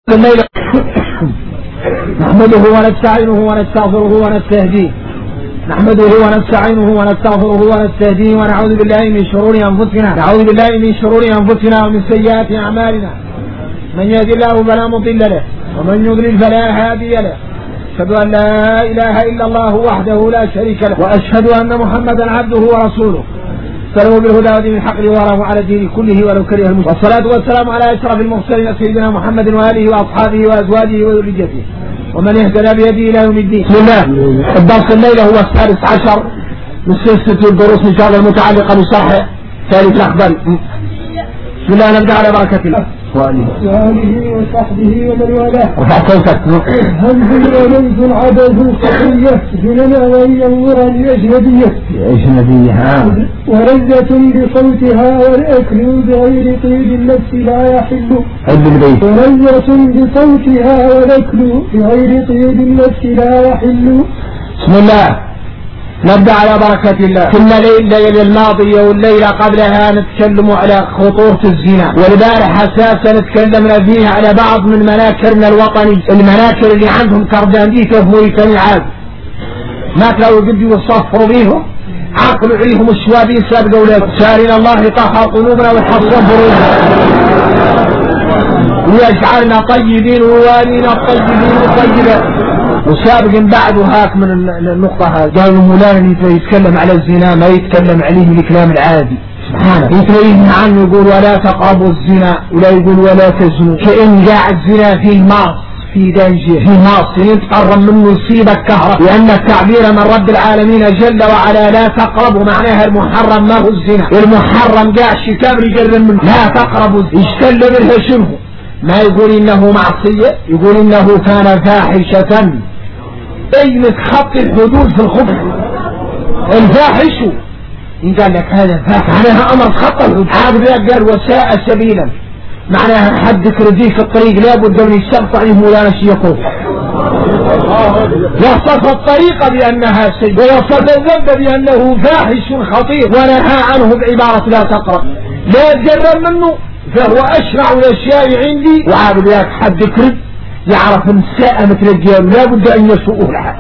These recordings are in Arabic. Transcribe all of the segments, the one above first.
الليل نحمده ونستعينه ونستغفره ونستهديه ونعوذ بالله من شرور أنفسنا ومن سيئات أعمالنا. من يهد الله فلا مضل له ومن يضلل فلا هادي له. أشهد أن لا إله إلا الله وحده لا شريك له وأشهد أن محمدا عبده ورسوله سلموا بالهدى ودين الحق ليظهره على الدين كله ولو كره المشركون. والصلاة والسلام على أشرف المرسلين سيدنا محمد وآله وأصحابه وأزواجه وذريته ومن اهتدى بهديه إلى يوم الدين. بسم الله. الدرس الليلة هو السادس عشر من سلسلة الدروس إن شاء الله المتعلقة بشرح ثالث الأخبار. بسم الله نبدأ على بركة الله وآله وصحبه ومن والاه. وفع صوتك. همز وليس عدد صحية جننا وهي الورى الأجنبية ورزة بصوتها والأكل بغير طيب النفس لا يحل. ورزة بصوتها والأكل بغير طيب النفس لا يحل. بسم الله نبدأ على بركة الله. كنا الليلة الماضية والليلة قبلها نتكلم على خطورة الزنا، والبارح أساسا نتكلمنا فيها على بعض من مناكرنا الوطني، المناكر اللي عندهم كردانديته في موريتانيا العاب ما تلاقوا قد يصفروا بيهم عقلوا عليهم الشوابين سابقوا لك. سارين الله يطهر قلوبنا ويحصن فروجنا ويجعلنا طيبين ووالينا الطيبين والطيبات. وسابق بعد وهاك من النقطة هذه قالوا مولانا يتكلم على الزنا ما يتكلم عليه بالكلام العادي سبحانه. يتريه عنه يقول ولا تقربوا الزنا ولا يقول ولا تزنوا، كأن قاعد الزنا فيه ماص في دنجة في ماص يتقرب منه يصيبك كهرب، لأن التعبير من رب العالمين جل وعلا لا تقربوا معناها المحرم ما هو الزنا، المحرم قاعد شي كامل يقرب منه لا تقربوا. يشتل منها شنو؟ ما يقول إنه معصية، يقول إنه كان فاحشة أي متخطي الحدود في الخبث. الفاحش إن قال لك هذا فاحش معناها أمر خطأ الحدود. عابد قال وساء سبيلا معناها حدك رديك الطريق لابد أن يستقطع عليه مولانا شي يقول. وصف الطريقة بأنها سيء ووصف الذنب بأنه فاحش خطير ونهى عنه بعبارة لا تقرب لا تجرب منه فهو أشرع الأشياء عندي. وعابد ياك حد كرد يعرف ان ساء مثل الجيال لا بد ان يسوءه لها.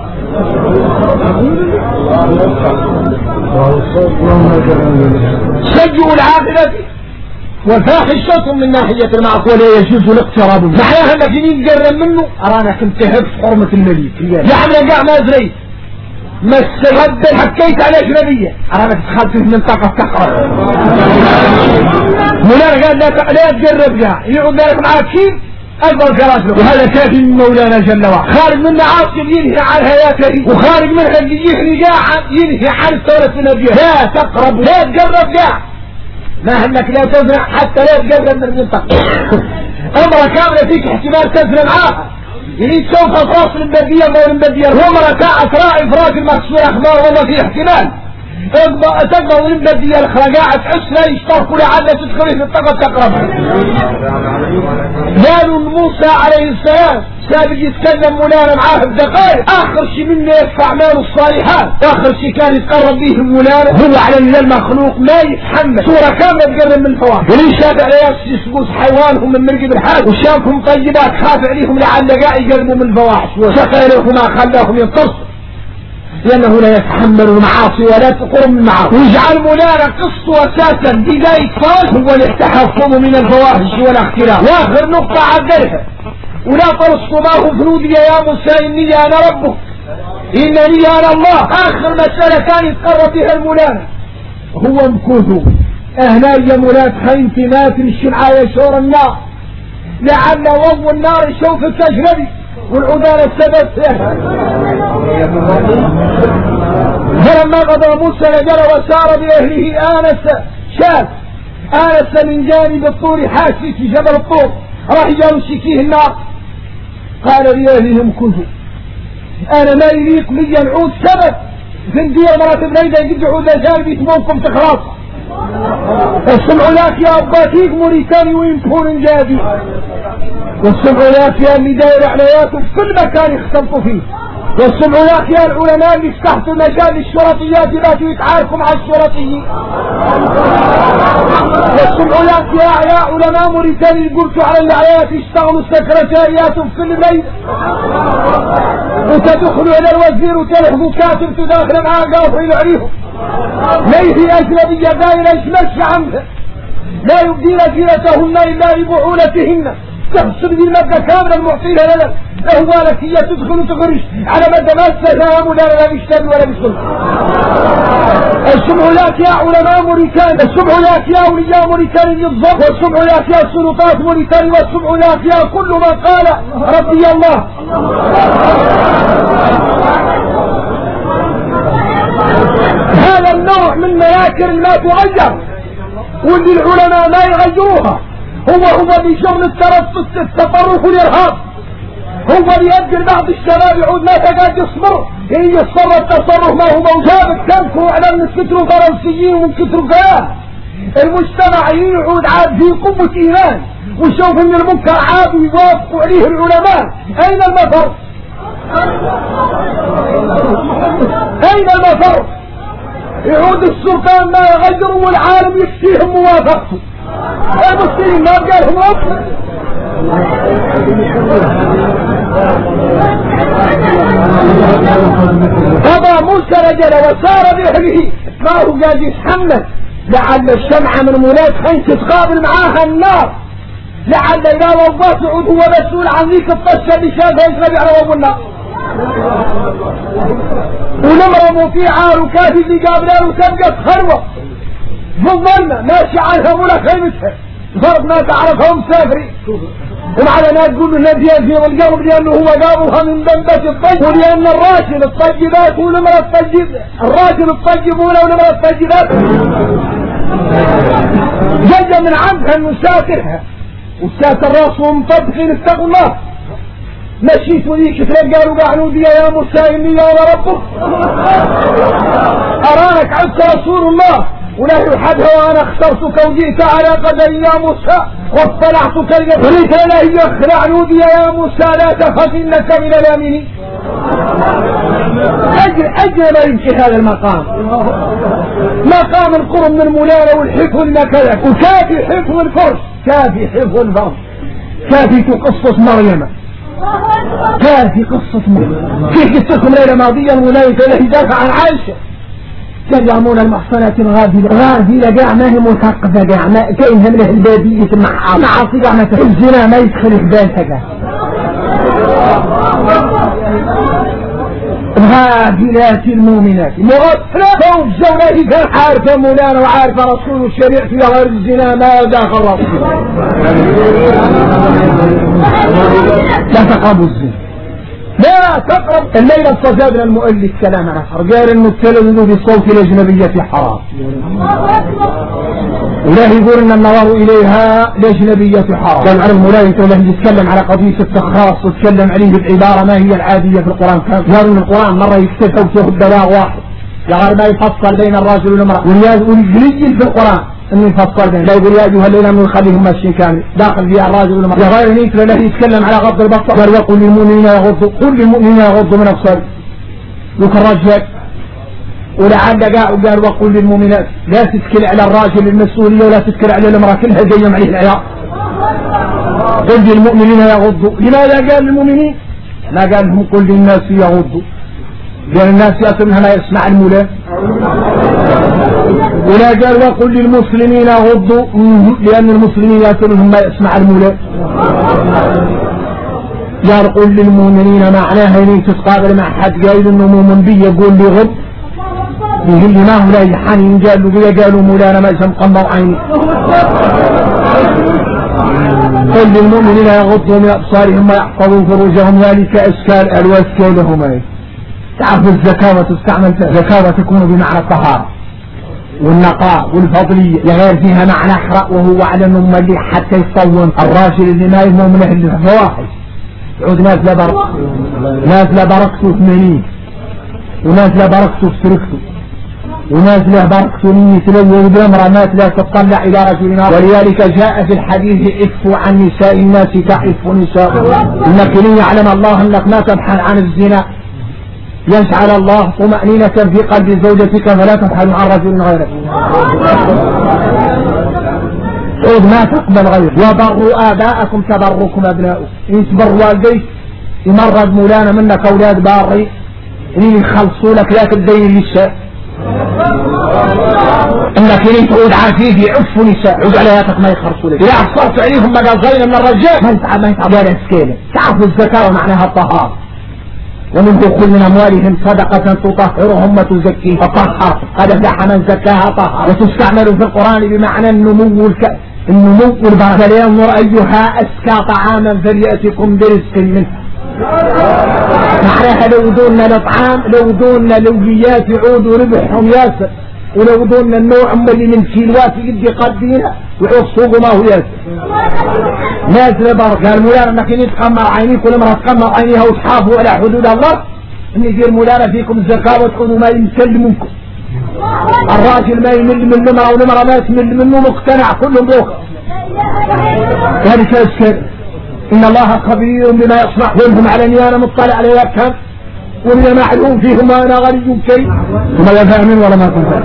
سيء العاقبة وفاحشة من ناحية المعصية ولا يجوز الاقتراب منه. معناها انك يقرب منه ارانا كنت هب حرمة المليك يعني قاع ما زريت ما استهد حكيت على اجنبية ارانا دخلت في منطقة تقرب. مولانا قال لا تقرب جاع يقول لك معاك كيف أكبر كراسله. وهذا كافي من مولانا جل وعلا. خارج من عاصم ينهي عن حياته وخارج من ينهي عن الثورة النبية. لا تقرب لا تقرب لا ما هنك لا تزرع حتى لا تقرب من المنطقة. أمرة كاملة فيك احتمال تزرع معاها يريد سوف فراس المبدية مول المبدية ومرة أسراء إفراج المكسور أخبار والله في احتمال تقدر المبدية الخلاقاء تحس لا يشتركوا لعلة تدخلي في الطاقة تقرب. قالوا موسى عليه السلام سابق يتكلم مولانا معاه بدقائق آخر شيء منه يدفع أعماله الصالحات آخر شيء كان يتقرب به مولانا هو على المخلوق ما يتحمل صورة كاملة تقرب من الفواحش. وليش شافع عليهم يسقوس حيوانهم من مرقب الحاج وشافهم طيبات خاف عليهم لعل قاع يقربوا من الفواحش وسقى لهم ما خلاهم ينتصروا لأنه لا يتحمل المعاصي ولا تقرب من المعاصي. ويجعل مولانا قصته أساسا بداية فاز هو التحفظ من الفواحش والاختلاف. وآخر نقطة عدلها ولا ترصماه فنودي يا موسى إني أنا ربك إنني أنا الله. آخر مسألة كان يتقرب بها المولانا هو مكوثه أهلا يا مولاد خيمتي ما تمشي معايا شور النار لعل وضو النار يشوفك أجنبي والعدالة السبب فيها. فلما قضى موسى نجل وسار بأهله آنس من جانب الطور حاسي في جبل الطور راح يجاو شكيه النار قال لأهلهم كنتم أنا ما يليق لي العود سبب في الدير مراتب ليدا يجد عود جانبي تموكم تخلاص السمع لك يا أباتيك موريتاني وينكون جادي والسمع لك يا اللي داير علياته في كل مكان يختلطوا فيه والسمع يا العلماء اللي فتحتوا مجال الشرطيات باتوا يتعاركوا مع الشرطيين. والسمع يا علماء موريتاني قلتوا على العيات يشتغلوا السكرتاريات في كل بيت، وتدخلوا الى الوزير وتلحقوا كاتب تداخل معاه قاطعين عليهم. ليه اجنبيه دايره يتمشى عنها لا يبدين زينتهن الا لبعولتهن، تحصل دي المادة كاملة المعطيها لنا اهوالك هي تدخل وتخرج على مادة ما استهام ولا بيشتغل ولا بيشتغل. السمع لك يا علماء موريتاني، السمع لك يا اولياء موريتاني الضبط، والسمع لك يا سلطات موريتاني، والسمع لك يا كل من قال ربي الله. هذا النوع من مناكر ما تغير واللي العلماء ما يغيروها هو بشغل التطرف والارهاب، هو اللي يقدر بعض الشباب يعود ما تقاد يصبر، هي يصبر التصرف ما هو موجود. تنكروا على من كتروا فرنسيين ومن كتروا كلام المجتمع يعود عاد في قوة ايمان وشوف ان المنكر عاد يوافقوا عليه العلماء. اين المفر؟ اين المفر؟ يعود السلطان ما يغيروا والعالم يكفيهم موافقته. المسلمين ما قالهم اصلا. قضى موسى رجل وسار باهله ما هو قاعد يتحمل لعل الشمعة من مولاد خنس تقابل معاها النار، لعل إذا وضعت عود هو مسؤول عن ذيك الطشة اللي شافها يشرب على وضع النار. ونمر مطيعة وكافي اللي قابلها وتبقى خروة بالظلمة ماشي عنها ولا خيمتها فرض ما تعرفها مسافرين. ومعنا ناس تقول له نديان في القلب لأنه هو قابلها من بنبة الطيب، ولأن الراجل الطيبات ونمر الطيب، الراجل الطيب ونمر الطيبات جاء من عندها انه ساترها وساتر راسه مطبخين اتقوا الله. مشيت وليك قالوا قعنودي يا موسى اني يا ربك ارانك عبد رسول الله ولا يحدها وانا اخترتك وجئت على قدر يا موسى واطلعتك لقريت لا يخلع عنودي يا موسى لا تخف انك من الامنين. اجل ما يمشي هذا المقام، مقام القرب من المولانة والحفظ المكلك وكافي حفظ الفرش، كافي حفظ الفرش، كافي قصة مريم، كافي قصة مريم. في قصتكم ليلة ماضية المولانة له يدافع عن عائشة كان يعمون المحصنات غافلة قاع ما هي مثقفة قاع ما كأنها من البادية معاصي قاع ما الزنا ما يدخل في بالها غافلات المؤمنات مغفلة فوق الزولة كان عارفة مولانا وعارفة رسول الشريع في غير الزنا ما داخل رسول لا تقربوا الزنا لا تقرب. الليلة استجابنا المؤلف كلام آخر قال انه التلذذ بالصوت الأجنبية حرام، وله يقول ان النظر اليها الأجنبية حرام. قال على الملايكة له يتكلم على قضية التخاص وتكلم عليه بالعبارة ما هي العادية في القرآن. قالوا ان القرآن مرة يكتفى وتاخذ بلاغ واحد يعني ما يفصل بين الرجل والمرأة، والقليل في القرآن انه يفصل بين لا يقول يا ايها الذين امنوا خليهم ماشيين كامل داخل فيها الراجل والمرأة. يا غير نيك له يتكلم على غض البصر قال وقل للمؤمنين يغضوا، قل للمؤمنين يغضوا من ابصارهم ذوك الرجال. ولعل قال وقل للمؤمنات لا تتكل على الراجل المسؤولية ولا تتكل على المرأة كلها جيم عليه العياط. قل للمؤمنين يغضوا، لماذا قال للمؤمنين؟ لا قال لهم قل للناس يغضوا لأن الناس يأتونها ما يسمع المولى. ولا قال وقل للمسلمين يغضوا لأن المسلمين يأتونهم ما يسمع المولى. قال قل للمؤمنين معناها إنك تتقابل مع حد قايل إنه مؤمن بي يقول لي غض يقول لي ما هو لا يحاني قالوا بي قالوا مولانا ما يسمى قمر عيني. قل للمؤمنين يغضوا من أبصارهم ويحفظوا فروجهم ذلك أشكال الواسكة لهم. تعرف الزكاة وتستعمل الزكاة تكون بمعنى الطهارة والنقاء والفضلية غير فيها معنى أحرق وهو على أنه اللي حتى يصون الراجل اللي ما يهمه من أهل الفواحش يعود نازلة بركته، نازلة بركته 80 ونازلة بركته في تركته ونازلة بركته من يتلوه بأمرأة ما لا تطلع إلى رجل آخر. ولذلك جاء في الحديث اكفوا عن نساء الناس تعف نساء إنك لن يعلم الله أنك ما تبحث عن الزنا يجعل الله طمأنينة في قلب زوجتك فلا تفعل عن رجل غيرك. عود ما تقبل غيره. وبروا آباءكم تبركم أبناؤكم. إن تبر والديك يمرض مولانا منك أولاد باري إن يخلصوا لك لا تبدين للشاء إنك إن تعود عفيف يعفوا نساء عود علياتك ما يخلصوا لك. إذا أحصرت عليهم مقال غير من الرجال ما يتعب ولا سكينة. تعرفوا الزكاة ومعناها الطهارة. ومن دخول من أموالهم صدقة تطهرهم وتزكيهم فطهر قد أفلح من زكاها طهر. وتستعمل في القرآن بمعنى النمو والبركة. فلينظر أيها أزكى طعاما فليأتكم برزق منه. معناها لو دوننا الأطعام لو دوننا لوجيات يعودوا ربحهم ياسر ولو دوننا النوع اللي من كيلوات يدي قدينا ويعود سوقه ما هو ياسر نازل برك. قال مولانا انك يتقمر عينيك كل مرة تقمر عينيها وتحافظوا على حدود الله ان يدير مولانا فيكم الزكاة وتكونوا ما يسلمونكم. الراجل ما يمل من نمرة ونمرة ما تمل منه مقتنع كلهم بوخ. هذا شيء إن الله خبير بما يصنع وانهم على أنا مطلع على يكهم ومن معلوم فيهم وأنا غني كي ثم لا فاهمين ولا ما تنفع.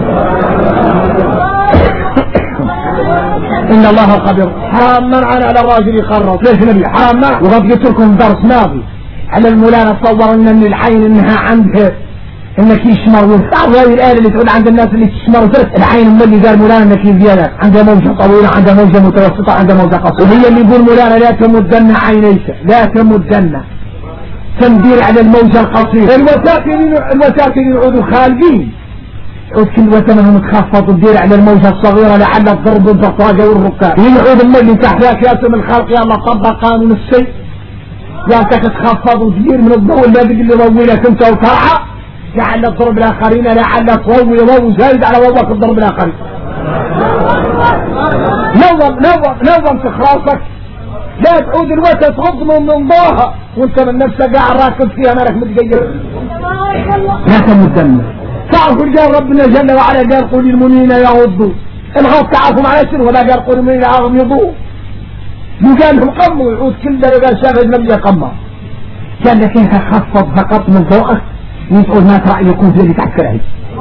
إن الله خبير. حرام منعا على الراجل يخرط. ليش نبي حرام منع؟ وقد قلت لكم درس ماضي على المولانا تصور ان من العين انها عندها انك يشمر وتعرف هذه الآلة اللي تعود عند الناس اللي تشمر وترك العين من اللي قال مولانا انك زيادة عندها موجة طويلة عندها موجة متوسطة عندها موجة قصيرة. وهي اللي يقول مولانا لا تمدن عينيك لا تمدن تندير على الموجة القصيرة. المساكين يعودوا خالقين يعود كل وثمنهم تخفض وتدير على الموجة الصغيرة لعل تضرب الضفاجة والركاب. يعود اللي تحت كاسم الخلق يلا طبق قانون السيء لا تتخفض وتدير من الضوء الذي اللي ضويلك انت وترعى لعل تضرب الاخرين لعل تضوي ضوء زايد على وضعك تضرب الاخرين. نظم تخراسك لا تعود الوقت تغض من ضوها وانت من نفسك قاعد راكب فيها مالك متقيد. لا تمدن. تعرف رجال ربنا جل وعلا قال قل للمؤمنين يغضوا الغض تعرفوا على شنو ولا قال قل للمؤمنين يغضوا يقال لهم قموا يعود كل ده قال شاهد لم يقمع. قال لك انت خفض فقط من ضوءك وتقول ما ترى يكون زي اللي تحت كرهي.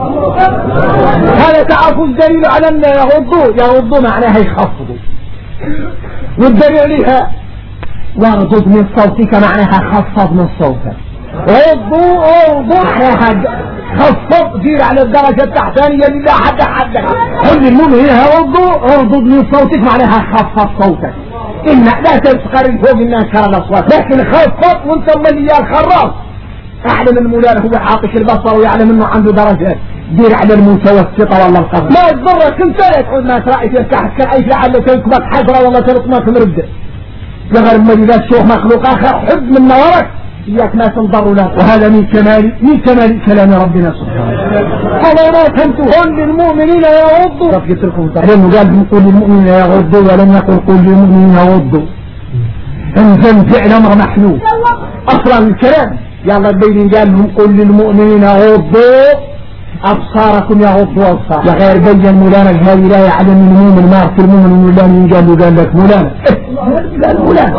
هذا تعرفوا الدليل على ان يغضوا معناها يخفضوا والدليل عليها واغضض من صوتك معناها خفض من صوتك. غضوا معناها خفض دير على الدرجة التحتانية اللي لا حد قل للمؤمنين اغضض من صوتك معناها خفض صوتك. إن لا تسخر فوق الناس كان الأصوات لكن خفض وانت ملي الخراف. أعلم المولانا هو عاطش البصر ويعلم انه عنده درجات دير على المتوسطة والله القبر ما يضرك انت لا تعود ما ترأي تفتح كالعيش لعل تنكبك حجرة والله تلطمك مرده لغير المجدات شوف مخلوق آخر حب من نورك إياك ما تنضر له. وهذا من كمال كلام ربنا سبحانه. هذا ما فهمتوا قل للمؤمنين يغضوا قلت لكم لأنه قال قل للمؤمنين يغضوا ولم يقل قل للمؤمنين يغضوا انزل فعل أمر محلول أصلا الكلام يلا البين قال لهم قل للمؤمنين يغضوا أبصاركم يغضوا أبصار لغير بين مولانا هذه لا يعلم المؤمن ما في المؤمن من الله قال لك مولانا قال مولانا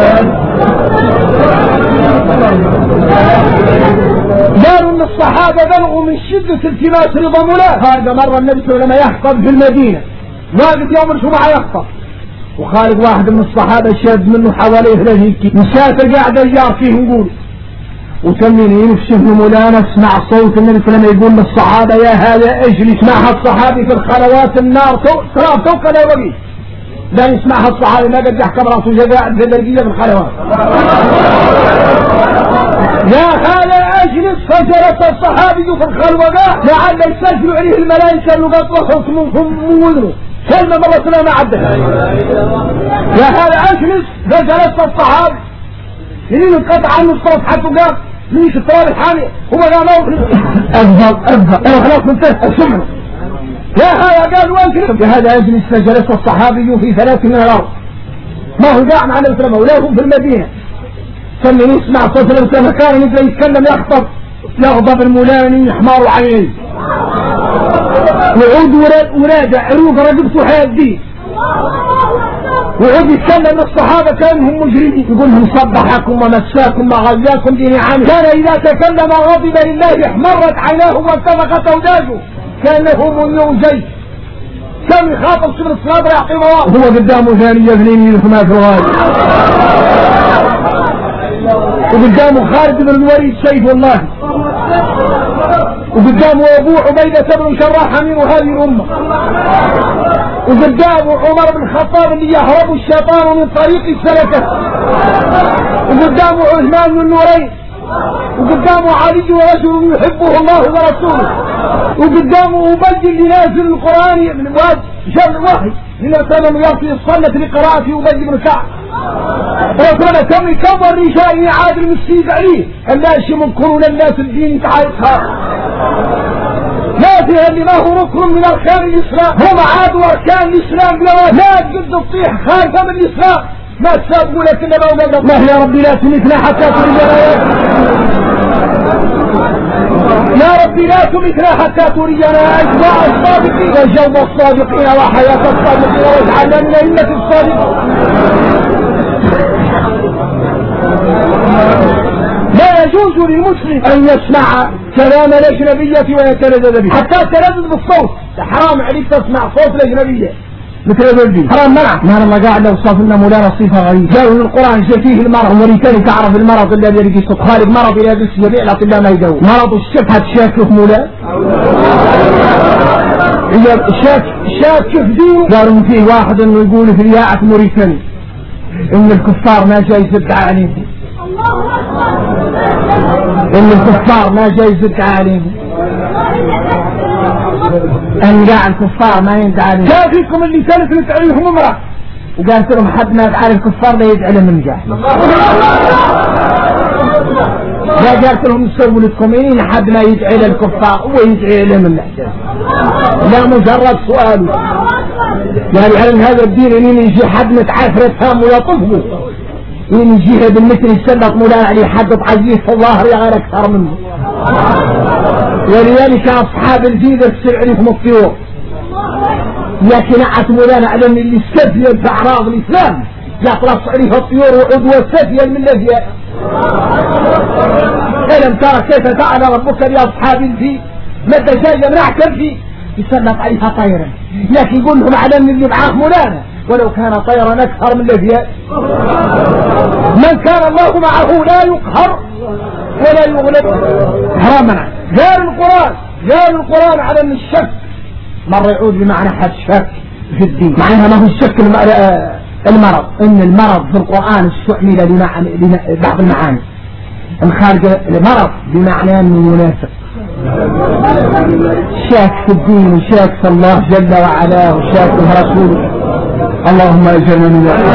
قالوا ان الصحابة بلغوا من شدة التماس رضا مولانا. هذا مرة النبي صلى الله عليه وسلم يخطب في المدينة واقف يوم الجمعة يخطب وخالد واحد من الصحابة شاد منه حواليه رهيكي مسافر قاعد يجار فيه نقول وتمين ينفشه مولانا اسمع صوت النبي صلى الله عليه وسلم يقول للصحابة يا هذا اجلس. معها الصحابي في الخلوات النار توقع لا وقيت لا يسمعها الصحابي ما قد يحكم راسه جزاء في الدرجية في الخلوات. يا هذا اجلس فجلس الصحابي في الخلوة لعل يستجلوا عليه الملائكة يقطع حكمهم من وزنه كلمة مرة سلامة عدها. يا هذا اجلس فجلس الصحابي يريد القطع عنه الصوت حتى قال ليش الطوال الحامي هو قال أفضل خلاص منتهى السمع. يا هذا قال وانكرم يا هذا اجلس فجلس الصحابي في 3 من الأرض ما هو قاعد على السلام ولا هو في المدينة كان يسمع صوت الإسلام كان مثل يتكلم يخطب يغضب المولاني يحمر عينيه وعود وراجع عروق رقبته حيديه وعود يتكلم الصحابة كانهم مجرمين، يقول لهم صبحكم ومساكم وغزاكم بنعمه. كان إذا تكلم غضب لله احمرت عيناه وانتفخت أوداجه كأنه منير زيت. كان يخاطب سبل الصلاة يعطي مواقف هو قدامه ثاني يبنيني لكم أفراد، وقدامه خالد بن الوليد سيف الله، وقدامه أبو عبيدة بن جراح أمير هذه الأمة، وقدامه عمر بن الخطاب اللي يهرب الشيطان من طريق سلكه، وقدامه عثمان بن النورين، وقدامه علي رجل يحبه الله ورسوله، وقدامه أبي اللي نازل القرآن من جر الوحي لنسلم يرفي الصلاة لقراءة أبي بن كعب. رسولنا كم يكبر رجال يعاد المسيد عليه الناس يمكرون الناس الدين تعايشها لا فيها اللي ما هو ركن من أركان الإسلام، هم عادوا أركان الإسلام بلا لا تقد تطيح خارجة من الإسلام ما تسابقوا لك إنما أولاد الله. يا ربي لا تمتنا حتى ترينا، يا ربي لا تمتنا حتى ترينا أجواء الصادقين وجوب الصادقين وحياة الصادقين واجعلنا من أئمة الصادقين. لا يجوز للمسلم أن يسمع كلام الأجنبية ويتلذذ به حتى التلذذ بالصوت، حرام عليك تسمع صوت الأجنبية مثل ذلك حرام منع. ما الله قاعد لو صاف لنا مولانا صفة غريبة قالوا ان القرآن جاء فيه المرض ولكي تعرف المرض الذي يجي تخالف مرض الى بس يبيع لك الله ما يدور مرض الشفهة شاكف مولانا هي شاكف دينه. قالوا فيه واحد انه يقول في رياعة موريتاني ان الكفار ما جاي يزد عليهم، ان الكفار ما جاي يزد عليهم، انقاع الكفار ما يندعى عليهم. جاء فيكم اللي ثالث عليهم امرأة وقالت لهم حد ما يفعل الكفار لا يدعي لهم نجاح. لا قالت لهم سووا لكم ايه حد ما يدعي للكفار ويدعي لهم النجاح. لا مجرد سؤال يعني على هذا الدين ان يجي حد متعافر يفهم ويطفه ان يجيها بالمثل يسلط مولانا عليه حد عزيز في الظاهر يا غير اكثر منه. ولذلك اصحاب الجيد يستعرفهم الطيور لكن عت مولانا على اللي استفيد في اعراض الاسلام يطلع تعريف الطيور وعدوى استفيد من الذي الم ترى كيف فعل ربك لاصحاب الفيل ما الدجاجه منعكر فيه يسلط عليها طيرا لكن يقول لهم على اللي معاه مولانا ولو كان طيرا اكثر من الذي من كان الله معه لا يقهر ولا يغلب. حرامنا جاء القرآن على ان الشك مرة يعود بمعنى حد شك في الدين معناها ما هو الشك المرض ان المرض في القرآن استعمل لبعض المعاني الخارجة المرض بمعنى انه منافق شاك في الدين وشاك في الله جل وعلا وشاك في رسوله. اللهم اجرنا من ذلك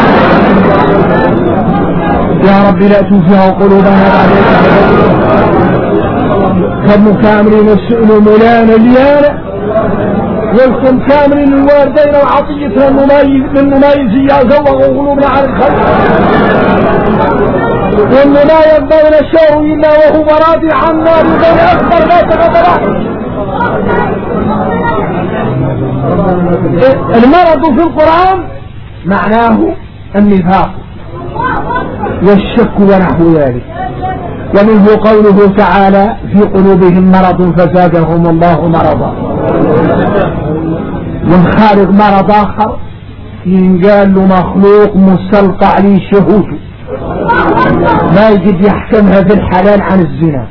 يا رب لا تنزع قلوبنا كم كامرين السؤل مولانا اليانا والكم كامرين الواردين وعطيتها المميزية زوغوا قلوبنا عن الخلق وانه لا يقبلنا الشر الا وهو راضي عنا بغير اكبر لا تغضب. المرض في القرآن معناه النفاق والشك ونحو ذلك ومنه قوله تعالى في قلوبهم مرض فزادهم الله مرضا والخالق مرض آخر ينقال له مخلوق مستلقى عليه شهوده ما يجد يحكمها في الحلال عن الزنا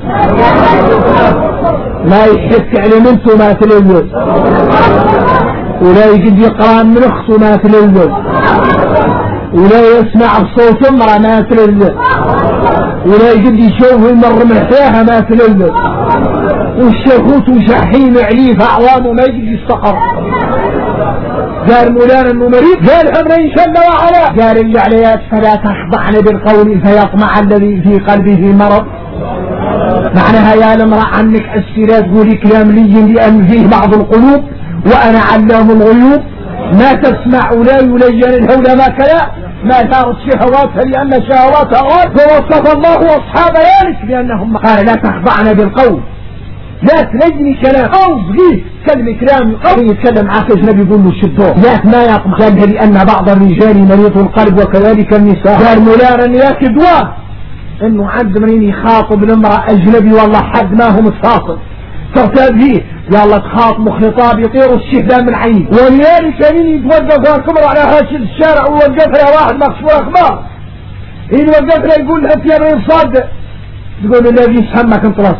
ما يحك على منته ما تلوث ولا يجد يقرأ من اخته ما تلوث ولا يسمع بصوت امرأة ما تلوث ولا يجد يشوف المر من حياها ما تلوث والشهوت وشحيم عليه فأعوامه ما يجد يستقر. قال مولانا انه مريض قال امرين شل وعلا قال اللي عليات فلا تخضعن بالقول فيطمع الذي في قلبه مرض. معناها يا المرأة عنك لا تقولي كلام لي لأن فيه بعض القلوب وأنا علام الغيوب ما تسمع ولا يلين الهولى ما كلا ما دارت شهواتها لأن شهواتها غار فوصف الله أصحاب ذلك بأنهم قال لا تخضعن بالقول لا تنجني كلام او صغير كلمة كلام او يتكلم معك اجنبي يقول له شدوه لا ما يطمح قال لان بعض الرجال مريض القلب وكذلك النساء قال مولانا ياك دواء انه عند منين يخاطب الامرأة اجنبي والله حد ما هو متفاصل ترتاب فيه يلا تخاطب خطاب يطير الشهدان من عيني ولذلك مين يتوقف الكبر على هاشم الشارع ووقف لها واحد مكشوف اخبار إن وقف له يقول انت يا بني صادق تقول الذي يفهمك انطلس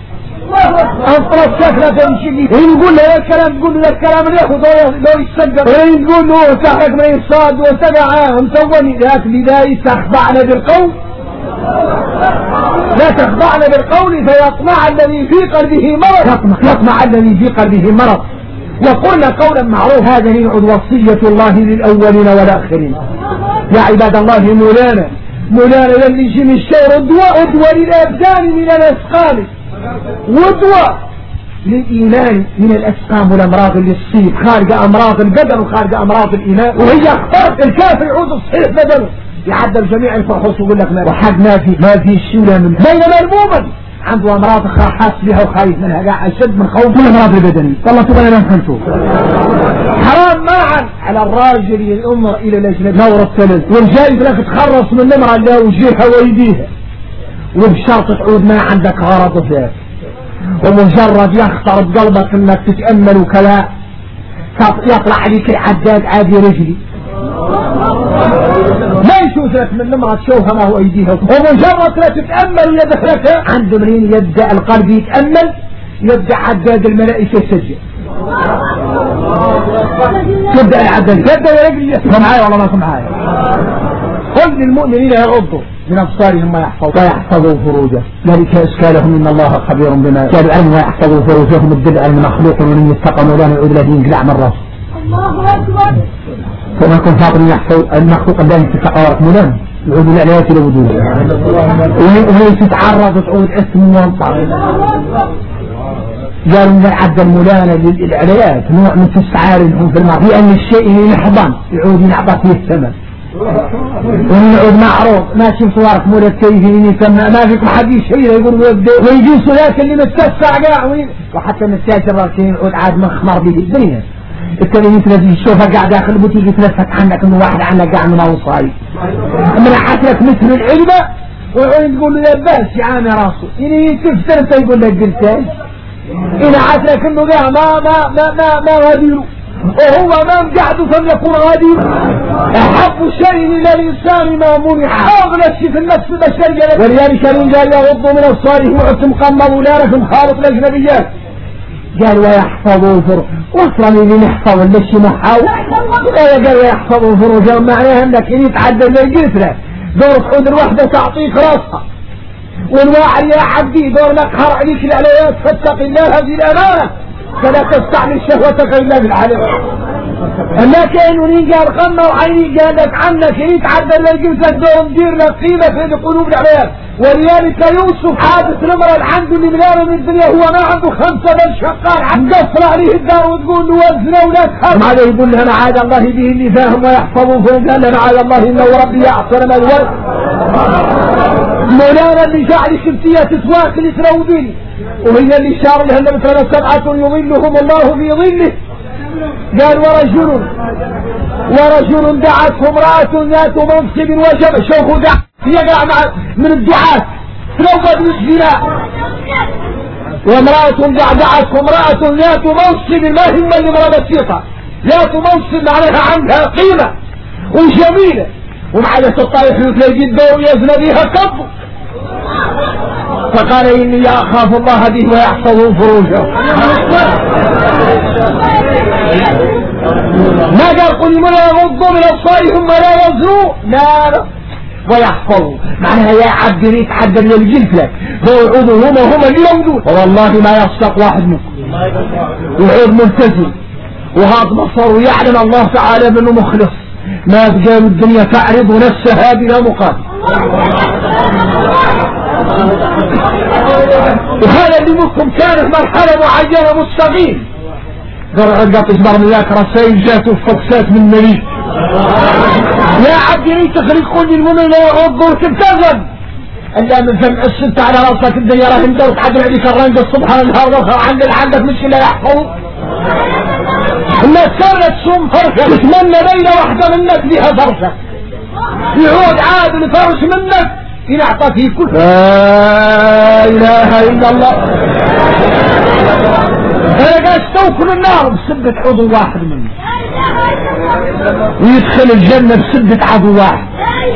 انطلس شكلة تمشي إن يقول له الكلام تقول له الكلام اللي ياخذ لو يتصدق إن تقول له تحرك من الصاد وتبع متوني ذاك بداية تخضعنا بالقول لا تخضعنا بالقول فيطمع الذي في قلبه مرض يطمع الذي في قلبه مرض وقلنا قولا معروف هذه وصية الله للأولين والآخرين يا عباد الله مولانا للي يجي من الشعر ودوى للأبدان من الأسقام ودوى للإيمان من الأسقام والأمراض اللي تصيب خارج أمراض البدن وخارج أمراض الإيمان وهي اختارت الكافر يعود صحيح بدنه يعدل جميع الفحوص ويقول لك وحد ما في شيء من بينما المؤمن عنده امراض خاص بها وخايف منها قاعد اشد من خوف من الامراض البدنيه والله تبغى لا نفهمته حرام معا على الراجل يؤمر الى الاجنبي نور الثلج والجايز لك تخرص من الامراه اللي وجهها ويديها وبشرط تعود ما عندك غرض فيها ومجرد يخطر بقلبك انك تتامل وكذا يطلع عليك العداد عادي رجلي ما يشوف لك من الامرأة تشوفها ما هو ايديها ومجرد لا تتأمل يدك عنده منين يبدأ القلب يتأمل يبدأ عداد الملائكة يسجل يبدأ العداد يبدأ يجري يسمع معايا والله ما معايا قل للمؤمنين يغضوا من أبصارهم ويحفظوا فروجه ذلك إشكالهم إن الله خبير بما كانوا علموا ويحفظوا فروجهم الدلع المخلوق ومن يتقى مولانا يعود له ينقلع من راسه الله أكبر فما كنت فاطر يحفظ المخلوق الذي تتقارك مولانا يعود العليات إلى وجوده وهي تتعرض وتعود اسم وانطع قالوا من عبد المولانا للعليات نوع من تستعار لهم في الماضي لأن الشيء ينحضن يعود ينعطى فيه الثمن ونعود معروض ماشي صورك مولى التيفين يسمى ما فيكم حد يشيله يقول ويجي صلاة اللي متسع قاع وحتى نتاج الراكين يعود عاد مخمر به الدنيا التاني يتنزل يشوفها قاعد داخل البوتيك يتلفت عنك انه واحد عنك قاعد ما هو صاير من حسلك مثل العلبة ويقول تقول له لا باس يا عامي راسه إني تفتر انت يقول لك قلتاج إذا حسلك انه قاعد ما غاديره وهو ما قعدوا فليكون غادي أحب شيء إلى الإنسان ما منع أغلى شيء في النفس البشرية ولذلك قال يغضوا من أبصارهم وعتم قمضوا لاركم خالط الأجنبيات قال ويحفظوا فروج وصلا اللي نحفظ ليش محاول قال ويحفظوا فروجهم معناها انك ان يتعدى اللي قلت له دور تعود الوحدة تعطيك راسها والواعي يا عبدي دور لك خرع عليك العليات فاتق الله هذه الأمانة فلا تستعمل شهوتك إلا بالعلم لكن انه قال قمة وعيني قالت عنك ان يتعدى اللي قلت لك دور ندير لك قيمة في قلوب العليات ولذلك يوسف حادث الامر اللي عنده اللي مليان من الدنيا هو ما عنده 5 بل شقار قصر عليه الدار وتقول له وزنه ولا تخاف ما يقول لها معاذ الله به اللي فاهم ويحفظه فهم قال لها معاذ الله انه ربي احسن ما الولد مولانا اللي جعل الشمسية تتواكل يتروبين وهي اللي شار لها النبي صلى 7 يظلهم الله في ظله قال ورجل دعته امرأة ذات منصب وجب شوفوا دع يقع من الدعاة تلوث بالزنا وامرأة دعته امرأة ذات منصب ما هي الامرأة بسيطة ذات منصب عليها عندها قيمة وجميلة ومعلة الطائف يتلاقي الدور يزن بها كبه فقال إني أخاف الله به ويحفظ فروجه ما قال قل من يغضوا من أبصارهم ولا يزنوا لا ويحفظوا معناها يا عبد ريت عبد اللي قلت لك ويعودوا هم اللي يوجدون والله ما يصدق واحد منكم يعود ملتزم وهذا بصر ويعلم الله تعالى منه مخلص ما تقال الدنيا تعرض نفسها بلا مقابل وهذا اللي منكم كانت مرحلة معينة مستقيم قرأت إجبار من ذاك رسائل جاته وفقسات من مريض يا عبد لي تخرج كل المؤمن لا يغض تبتغل الا من فم الست على راسك الدنيا راه انت وتعدل عليك الرنج الصبح النهار عندك مشكله يحفظ الناس كانت تصوم فرشه تتمنى ليله واحده منك فيها فرشه يعود عادل فرش منك ينعطى في كل لا اله الا الله. انا قاعد استوكل النار بسبة عضو واحد منه ويدخل الجنة بسبة عضو واحد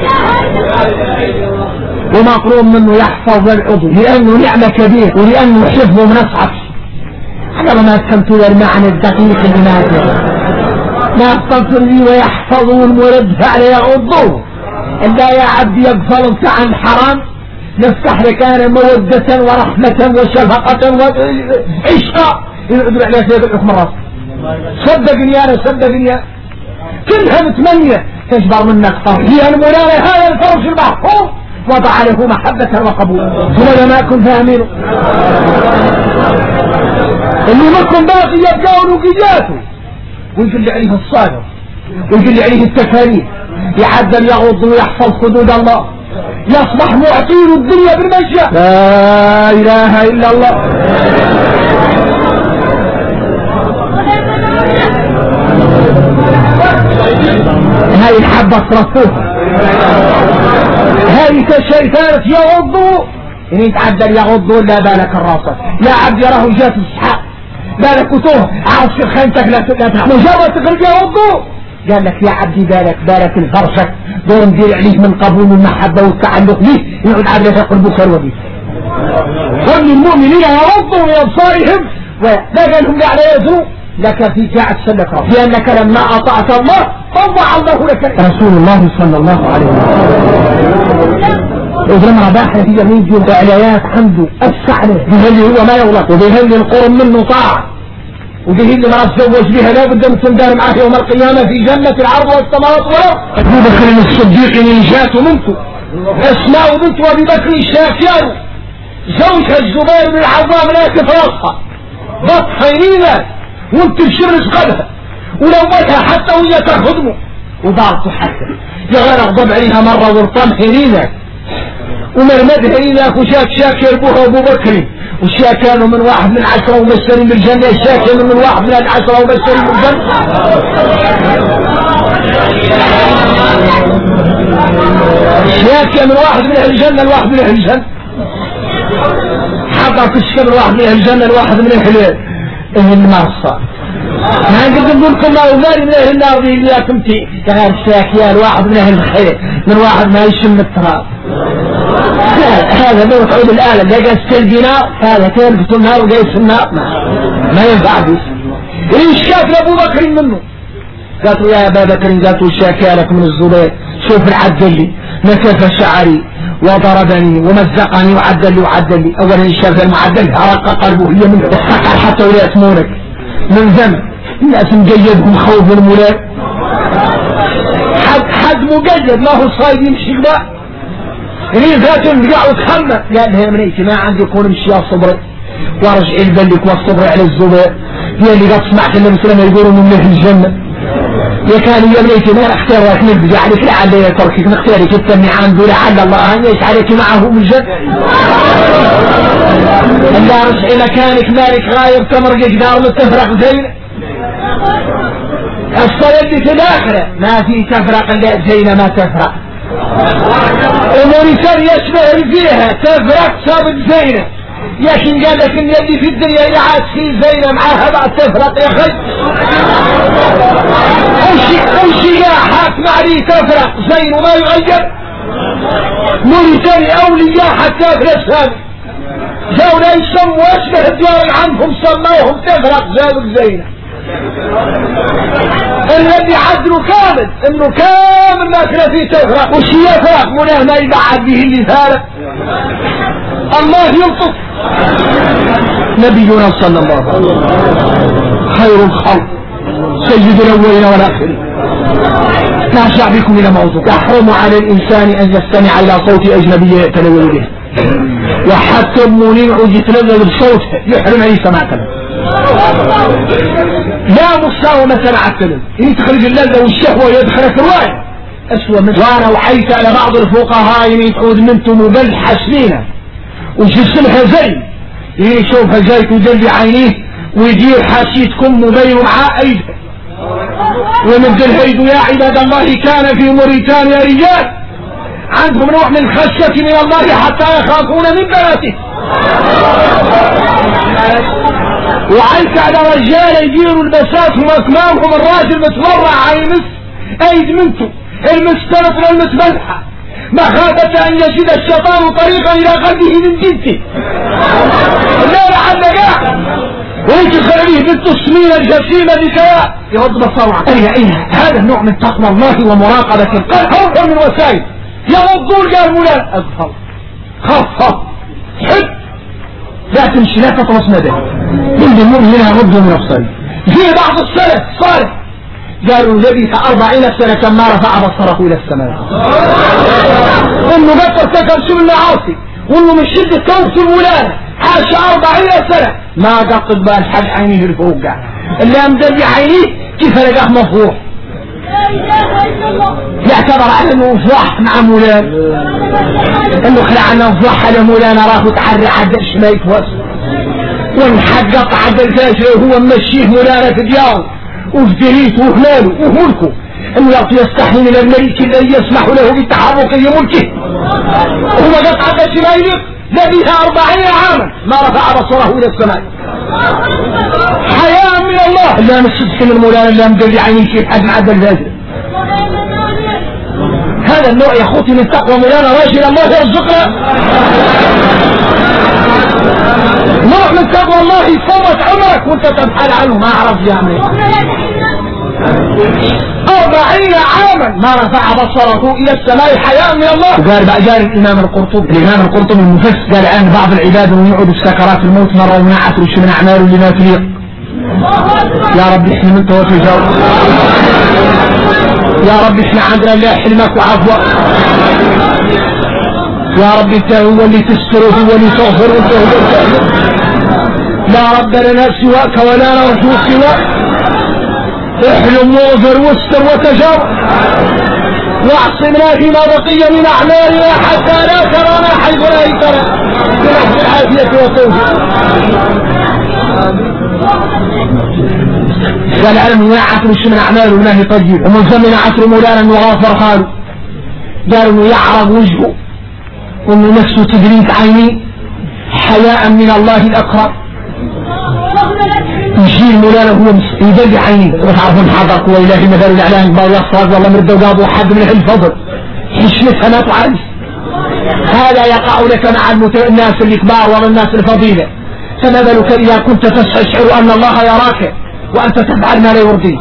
ومطلوب منه يحفظ العضو لانه نعمة كبيرة ولانه حفظه من اصعب. انا ما فهمت المعنى الدقيق اللي ما استغفر لي ويحفظه المرد على يغضه إلا يا عبدي يغفلك عن حرام يفتح لك أنا مودة ورحمة وشفقة وعشقا يقدر عليك يقول مرات صدقني أنا صدقني كلها متمنية تجبر منك فرح هي المنار هذا الفرش المحفوظ وضع له محبة وقبول ثم ما كن فاهمينه اللي منكم باقي يبقى ولقياته ويقول عليه الصادق ويقول عليه التكاليف يعدل يغض ويحفظ حدود الله يصبح معطين الدنيا بالمجد لا اله الا الله. هاي الحبة صرفوها هاي كالشيطان يغضوا ان يتعدل يغضوا لا بالك الراسة يا عبدي راه جات الصحاب بالك وتوه عاوز في خيمتك لا مجرد تقلب يغضوا قال لك يا عبدي بارك الفرشك دور ندير عليه من قبول المحبة والتعلق به يقعد على قلبك الودي قل للمؤمنين يغضوا من أبصارهم ولا قالهم على يزروا لك في ساعة سلك لأنك لما أطعت الله طبع الله لك رسول الله صلى الله عليه وسلم إذن رباح في جميع وعليات حمده السعلة بهذه هو ما يغلق وبهذه القرم منه طاعة وبه اللي ما تزوج بها لا بد ان تندار معه يوم القيامة في جنة العرض والسماوات والارض. ابو بكر الصديق نجاته منته اسماء بنت ابي بكر الشافيان زوجها الزبير بن العوام لا تفرصها بطحة يمينة وانت بشر رزقها ولوتها حتى وهي تخدمه وضعته حتى يغير اغضب عليها مرة ورطان هنينة ومرمدها هنينة وشاك شاكر بوها ابو بكر والشيء كانوا من 1 من 10 ومبشرين بالجنة الشيء كانوا من 1 من 10 ومبشرين بالجنة الشيء كان من 1 من أهل الجنة ل1 من أهل الجنة حضرت الشيء من 1 من أهل الجنة ل1 من أهل النار ما نقدر نقول لكم أولاد من أهل النار دي اللي كنتي كان الشيء الواحد من أهل الخير من واحد ما يشم التراب هذا لو تعود الآلة اللي قاس البناء هذا كان في النار وقاس النار ما ينفع بيس إيش كانت لأبو بكر منه قالوا يا أبا بكر قالوا شاكالك من الزبير شوف العدل لي نكف شعري وضربني ومزقني وعدل لي أولا الشاف المعدل رق قلبه هي منه حتى ولا يسمونك من زمن الناس مقيدهم خوف المولاد حد مقيد ما هو صايد يمشي بقى إني ذات نرجع وتخمى قال لها منيتي ما عندي يكون مشي يا صبري وارجع البلك والصبر على الزبير هي اللي قد سمعت اللي مسلمة يقولوا من أهل الجنة يا كان يا منيتي ما اختار راح نرجع عليك لعل يتركك نختارك التمي عنده لعل الله أن يجعلك معه من الجنة الله رجع مكانك مالك غايب تمرق دار متفرق زينة الصلاة اللي في الآخرة ما في تفرق إلا زينة ما تفرق وموريتان يشبه فيها تفرق صابت زينة لكن قال لك ان اللي في الدنيا اللي عاد في زينة معاها بعد تفرق يا خي وشي يا حاكم عليه تفرق زين وما يغير موريتان اولياء حتى في الاسلام جاونا يسموا اشبه الديار عنهم سموهم تفرق زادوا زينة الذي عدله كامل انه كامل ما كان فيه تفرق وشي يفرق منه ما يبعد به اللي فارق الله يلطف نبينا صلى الله عليه وسلم خير الخلق سيد الاولين والاخرين نرجع بكم الى موضوع يحرم على الانسان ان يستمع الى صوت اجنبي يتلوذ به وحتى المنيع يتلذذ بصوته يحرم عليه سماع كلام لا مساومة مع الكلام إن تخرج اللذة والشهوة يدخلك الرواية أسوأ من. وأنا وحيت على بعض الفقهاء يتعود منتم وبلحس لينا وجسمها زي يشوفها زي تدل عينيه ويدير حاسيتكم مبين معاه أيضا. ومثل هيدو يا عباد الله كان في موريتانيا رجال عندهم نوع من الخشية من الله حتى يخافون من بناته. وعيت على رجال يديروا البسات وأكمامهم الراجل متورع عيمس أيد منته المستلط والمتملحة مخافة أن يجد الشيطان طريقا إلى قلبه من جنته. لا لعل قاع ويدخل عليه بالتصميم الجسيمة بكياء يغض بصره. هذا النوع من تقوى الله ومراقبة القلب. خوفا من وسائل يغضون قال مولانا أدخل خاف حب لا تمشي لا تطرس مدى من المؤمن يغض من الصلاة. في بعض السلف صالح قالوا لبث 40 سنة ما رفع بصره إلى السماء. انه بس ارتكب سوء المعاصي وانه من شدة توبة المولانا عاش 40 سنة ما قطب بال حد عينيه الفوق اللي امدل عينيه كيف لقاه مفروح يعتبر على انه فضح مع مولانا انه خلعنا فضح على مولانا راه تعرى عدش ما يتوسط ونحقق عدل فاجر وهو ممشيه مولانا في دياره وفي دليته وهلاله وملكه انه يستحي من الملك الذي يسمح له بالتحرك لملكه وهو قطع بشمائله لبث 40 عاما ما رفع بصره الى السماء حياء من الله. لا نصدق من مولانا لا مدري عيني كيف حد معدل الفاجر. هذا النوع يا اخوتي من تقوى مولانا راجل الله يرزقنا. نوع من تقوى الله يفوت عمرك وانت تبحث عنه ما اعرف يعني 40 عاما ما رفع بصره الى السماء حياء من الله. وقال بقى جار الامام القرطبي المفسر قال عن بعض العباد من يقعد في سكرات الموت مره وينعت وش من اعماله لما تليق. يا رب احنا من توفي جاوب يا رب احنا عندنا لا حلمك وعفوك يا رب انت هو اللي تستر وهو اللي تغفر وانت هو اللي لا رب لنا سواك ولا نرجو سواك. احلم واغفر واستر وتجاوز واعصمنا فيما بقي من اعمالنا حتى لا ترانا حيث لا يترى بنفس العافيه والتوفيق. والعلم ما عترش من اعماله الله طيب ومن زمن عتر مولانا وغافر خاله قال انه يعرض وجهه وانه نفسه تدريك عيني حياء من الله الاكرم. يشيل مولانا هو يدلي عيني وتعرفون حضرك والله مثل الاعلان باو يصفر والله مرد وقابوا حد من الفضل حشمتها ما تعرف. هذا يقع لك مع الناس الكبار والناس الفضيله فما بالك اذا كنت تستشعر ان الله يراك وانت تفعل ما لا يرضيه.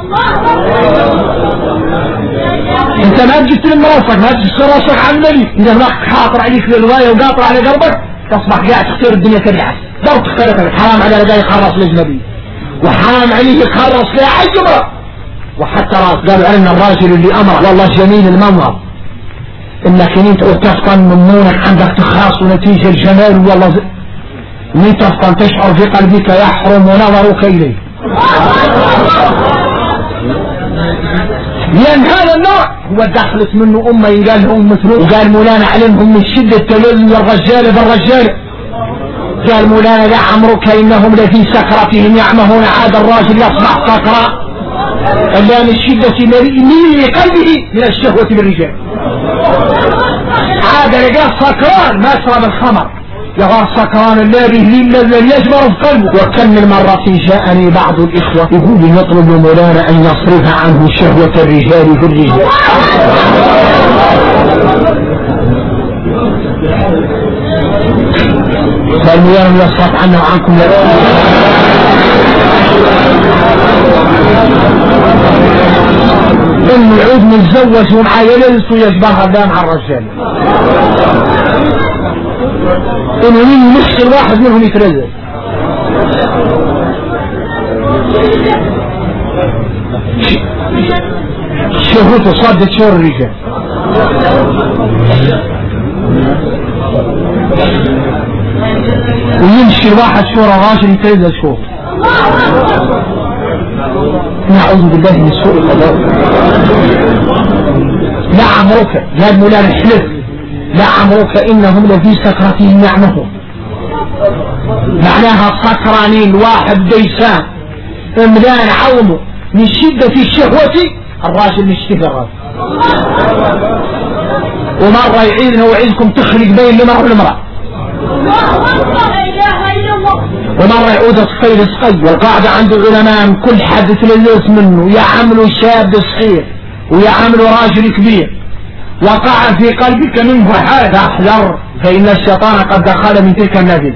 انت ما تجي تلم راسك ما تجي راسك عن الملك اذا ماك حاطر عليك للغايه وقاطر على قلبك تصبح قاعد تختار الدنيا كبيعه دور تختارك. حرام على رجال يخرص الاجنبي وحرام عليه يخرص لا عجبه وحتى راس. قالوا ان الراجل اللي امر والله جميل المنظر انك انت تفطن من نونك عندك تخاص ونتيجه الجمال والله من تفطن تشعر في قلبك يحرم نظرك اليه. لان هذا النوع هو دخلت منه امه قال لهم مثله وقال مولانا علمهم من شده التلذذ والرجال بالرجال. قال مولانا لا عمرك انهم لفي سكرتهم يعمهون عاد الراجل يصبح سكرا الا من شده ميل قلبه من الشهوه بالرجال. عاد لقاه سكران ما شرب الخمر يغار سكران الذي الذي يجبر في قلبه. وكم من مرة جاءني بعض الإخوة يقول يطلب مولانا أن يصرف عنه شهوة الرجال في الرجال. قال مولانا يصرف عنا وعنكم لا إنه يعود متزوج ومعايلته يجبرها دام على الرجال. انه مين مشكل واحد منهم يترزق. شهوته صادت شور الرجال ويمشي واحد شور الراجل يترزق شور. نعوذ بالله من سوء القضاء. لعمرك يا مولانا الحلف لعمرك إنهم لفي سكرتهم يعمهون، معناها سكرانين واحد ديسان املان عومه من شدة الشهوة الراجل مشتهي الراجل، ومرة يعيدنا ويعيدكم تخلق بين المرء والمرأة، ومرة يعود الصغير صغير. والقاعدة عند العلماء كل حد تلذذ منه يعمل شاب صغير ويعمل راجل كبير وقع في قلبك منه حاجة فاحذر فإن الشيطان قد دخل من تلك النافذة.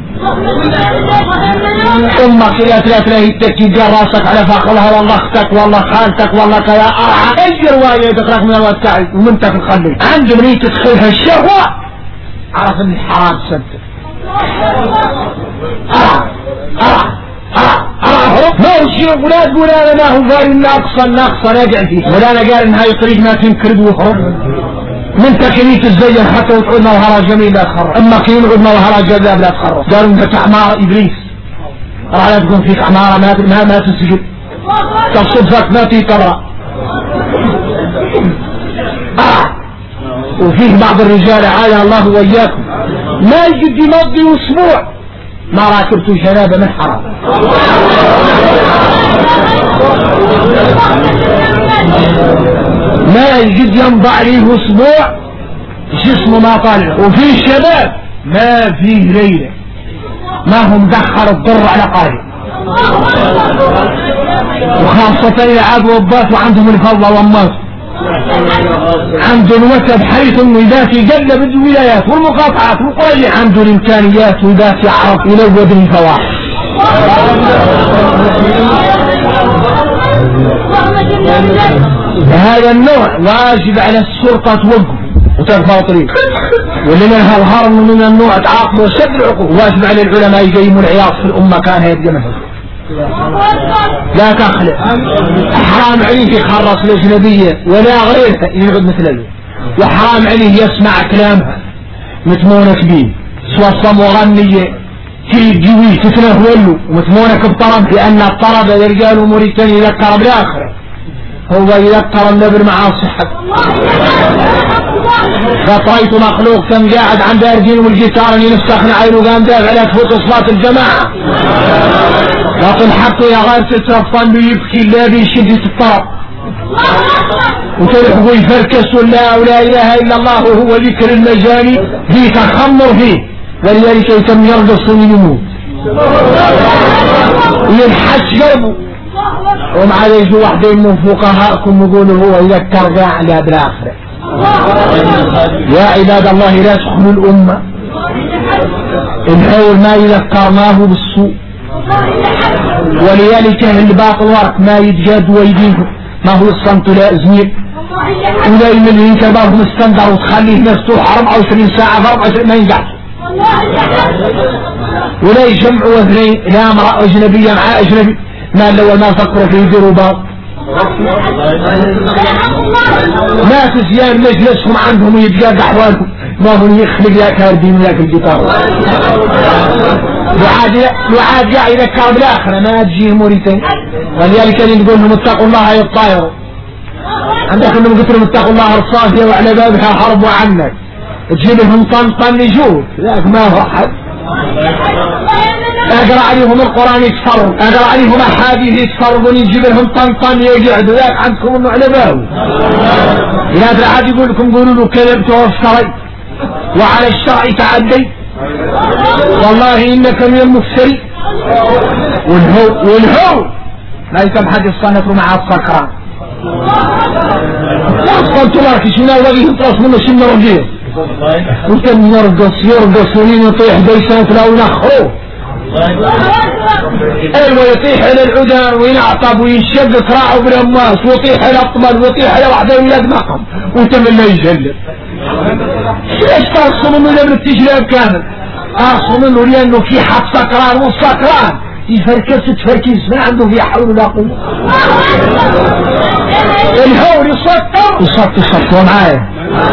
امك يا ثلاثة يتكي جار راسك على فاقلها والله اختك والله خالتك والله يا ارعى اي رواية تقرأك من الواتعي ومنت في الخلي عند مني تدخلها الشهوة عرف ان الحرام سد ما هو شيء ولا ما هو قال ان اقصى راجع فيه ولا انا قال ان هاي طريق ما تنكرد وخرج من تكنيت الزين حتى وتعود موهرة جميل لا تخرج، اما كين يعود موهرة جذاب لا تخرج. قالوا انت عمارة ابليس راح لا تكون فيك عمارة ما تسجد تصدفك ما تترى. وفيه بعض الرجال عايا الله وإياكم ما يجد يمضي اسبوع ما راكبتوا جنابه من حرام، ما يجد يمضى عليه اسبوع جسمه ما طالع. وفي شباب ما فيه ليلة ما هم دخل الضر على قارئ، وخاصة العاب وضات وعندهم الفضة والماس عندهم الوتد حيث انه ذات يقلب الولايات والمقاطعات والقرية عنده الامكانيات وذات يعرف يلود الفواحش. هذا النوع واجب على الشرطة توقف وترفع طريق، واللي منها الهرم من النوع تعاقبه وشد العقوق. واجب على العلماء يقيموا العياط في الأمة كان يتجمعوا لا تخلق حرام عليه يخرص الأجنبية ولا غيرها يقعد مثل وحرام عليه يسمع كلامها متمونك بيه سوى مغنية في جوي تتنهوله ومتمونك بطرب، لأن الطرب الرجال وموريتاني يذكر بالآخرة هو يذكر النبر مع الصحة. فطريت مخلوق كان قاعد عند أرجين والجيتار اللي نفسخنا عينه قام دافع على تفوت صلاة الجماعة لكن حتى يا غير تترفن ويبكي لا بيشد الطرب وتلحقوا يفركس ولا إله إلا الله وهو ذكر المجاني في تخمر فيه، ولذلك يتم يرقص من يموت وينحش قلبه. ومع ذلك واحدين من فقهاءكم يقولوا هو يذكر قاع لا بالآخرة. يا عباد الله لا تدخلوا الأمة الحول ما يذكرناه بالسوء، ولذلك الباطل ورق ما يتجاد ويدينه ما هو الصمت لا زميل ولا يملين كبار مستندر وتخليه نفسه حرم 20 ساعة ضرب 20 ما ينقعش ولا يجمعوا اثنين لا امرأة أجنبية مع أجنبي ما لو ما فكروا في يديروا بعض ما تزيان مجلسهم عندهم ويتجاد أحوالهم ما هو يخلق يا كاردين وياك الجيتار وعاد يا يذكر بالآخرة ما تجيه موريتين. ولذلك كان يقول لهم اتقوا الله يطايروا عندك انهم قلت لهم اتقوا الله الصافية وعلى بابها حربوا عنك تجيب لهم طنطن يشوف لك ما هو حد اقرأ عليهم القرآن يتفرق اقرأ عليهم احاديث يتفرقون يجيب لهم طنطن يقعدوا ذاك عندكم انه على بابه لهذا عاد يقول لكم قولوا له كذبت وافتريت وعلى الشرع تعديت والله انك من المفتري والهو لا يسمحك الصنة مع السكران لا أصلت لك شنا وغيه يطلس منه شنا رجيه وكان يرقص ولين يطيح بيسان فلا ونخروه ايوه يطيح على العدان وينعطب وينشق كراعه بالاماس ويطيح على الطبل ويطيح على واحدة ولاد مقام وتمنى يجلد ليش ترسل منه لابن التجلاب كامل ترسل منه لانه في حد سكران والسكران يفركس تفركس ما عنده في حول ولا قوة الهول يسطر معايا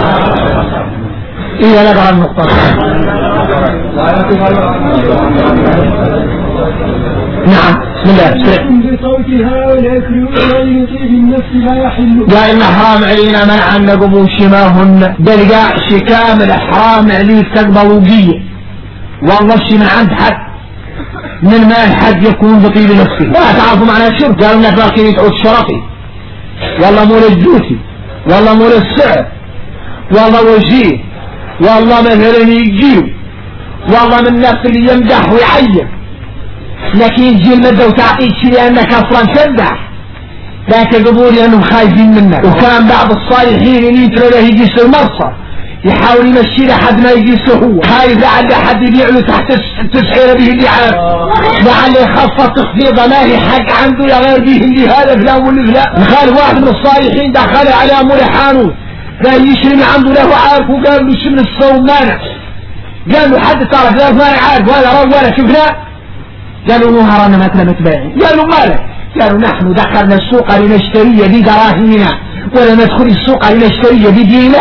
ايه نقرأ النقطة نعم بسم الله. بصوتها والأكل غير طيب النفس لا يحل. قال إن حرام علينا منع أن نقبوا شماهن بلقاء كامل حرام عليك تقبل وقية والله شي من عند حد من مال حد يكون بطيب نفسه. لا تعرفوا معنى الشرك. قالوا لك باقي يدعو الشرفي والله مول الجوتي والله مول السعر والله وجيه والله مثلا يجيب والله من الناس اللي يمدح ويعيب لكن يجي المدة وتعطيك شيء لأنك أصلا تمدح لا تقبول لأنهم خايفين منك. وكان بعض الصالحين اللي يترى له يجيس المرصة يحاول يمشي لحد ما يجيسه هو خايف لعل حد يبيع له تحت تسعير به اللي عارف لعل يخفض تخفيضه ما هي حق عنده يغير به اللي هذا فلان واللي فلان. خالف واحد من الصالحين دخل على مول حانوت قال يشري من عنده له عارف وقال له شو من الصوم مانع قال له حد تعرف لا ما عارف ولا روالك فلان قالوا نهر أنا مثل متباعي قالوا مالك قالوا نحن دخلنا السوق لنشتري بدراهمنا ولا ندخل السوق لنشتري بديننا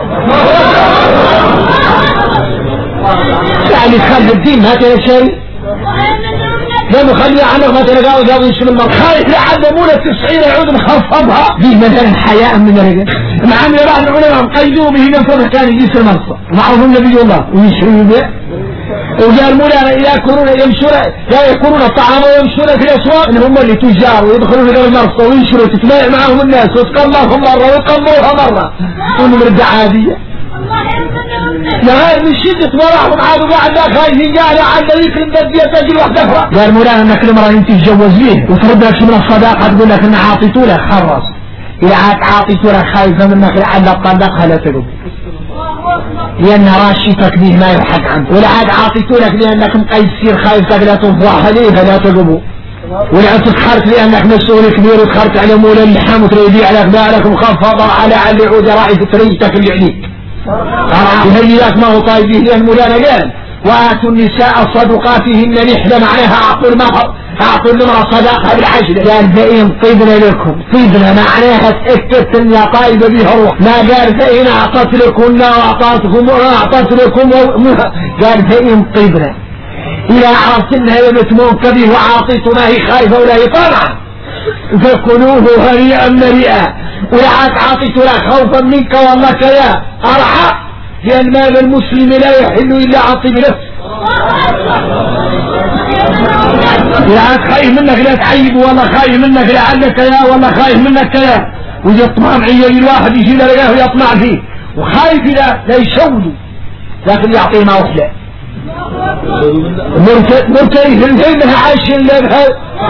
يعني خلي الدين ما تنشري قالوا خلي عنه ما تلقاوا جابوا يشم المرض خايف لعلمونا التسعير يعود مخفضها دي مثلا حياء من الرجل مع ان بعض العلماء قيدوا به نفسه كان يجيس المرصة معهم نبي الله ويشري به وقال مولانا يأكلون الطعام ويمشون في الأسواق إن هم اللي تجار ويدخلون في المرصة وينشروا تتبايع معهم الناس وتقلهم مرة ويقلوها مرة ونمرد عادية يا غير من شدة وراهم عادوا بعد خايفين قال عاد يكرم بدية تجي واحدة أخرى قال مولانا انك المرأة انت تتجوز بيه وترد لك من الصداقة تقول لك ان عاطيتو لك خرص إذا عاد عاطيتو لك خايفة منك لعل الطلاقها لا تقول لأن راشتك به ما يلحق عنه ولا عاد عاطيتو لك لأنك مقيد تصير خايفتك لا تفضح عليه فلا تقبو ولا تسخرت لأنك مسؤول كبير وتخرت على مولا اللحام وتريدي على بالك مخفضة على اللي عود رأي تريدتك اللي عليك وهي لك ما هو طيب به لأن مولانا قال وآتوا النساء صدقاتهن نحلة معناها أعطوا المرأة صداقها بالعشر قال فإن طيبنا لكم طيبنا معناها تأكدت أن يا طيبة بها روح ما قال فإن أعطت لكم وأعطتكم وأعطت لكم قال فإن طيبنا إذا عرفت أنها يبتمون كبيه وعاطيت ما هي خايفة ولا هي طالعة فكلوه هنيئا مريئا ولا عاطيت لا خوفا منك والله كيا أرحى لأن مال المسلم لا يحل إلا عن طيب نفس لا خايف منك لا تعيب والله خايف منك لعلك يا والله خايف منك يا ويطمع عيال الواحد يجي لقاه ويطمع فيه وخايف لا يشوده لكن يعطيه ما وحده مرتيه منها عايشين لها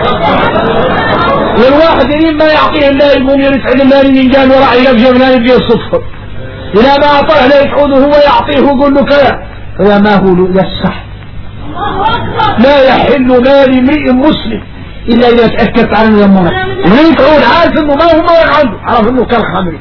والواحد يريد ما يعطيه الله يقوم يرفع المال من قال وراعي لك جبنان يبقى الصفر إذا ما أعطاه لا يفعوده هو يعطيه ويقول له كذا هذا ما هو يصح لا يحل مال امرئ مسلم إلا إذا تأكدت عنه يمونه ويفعون عارف إنه ما هو ما عنده عارف إنه كالخمر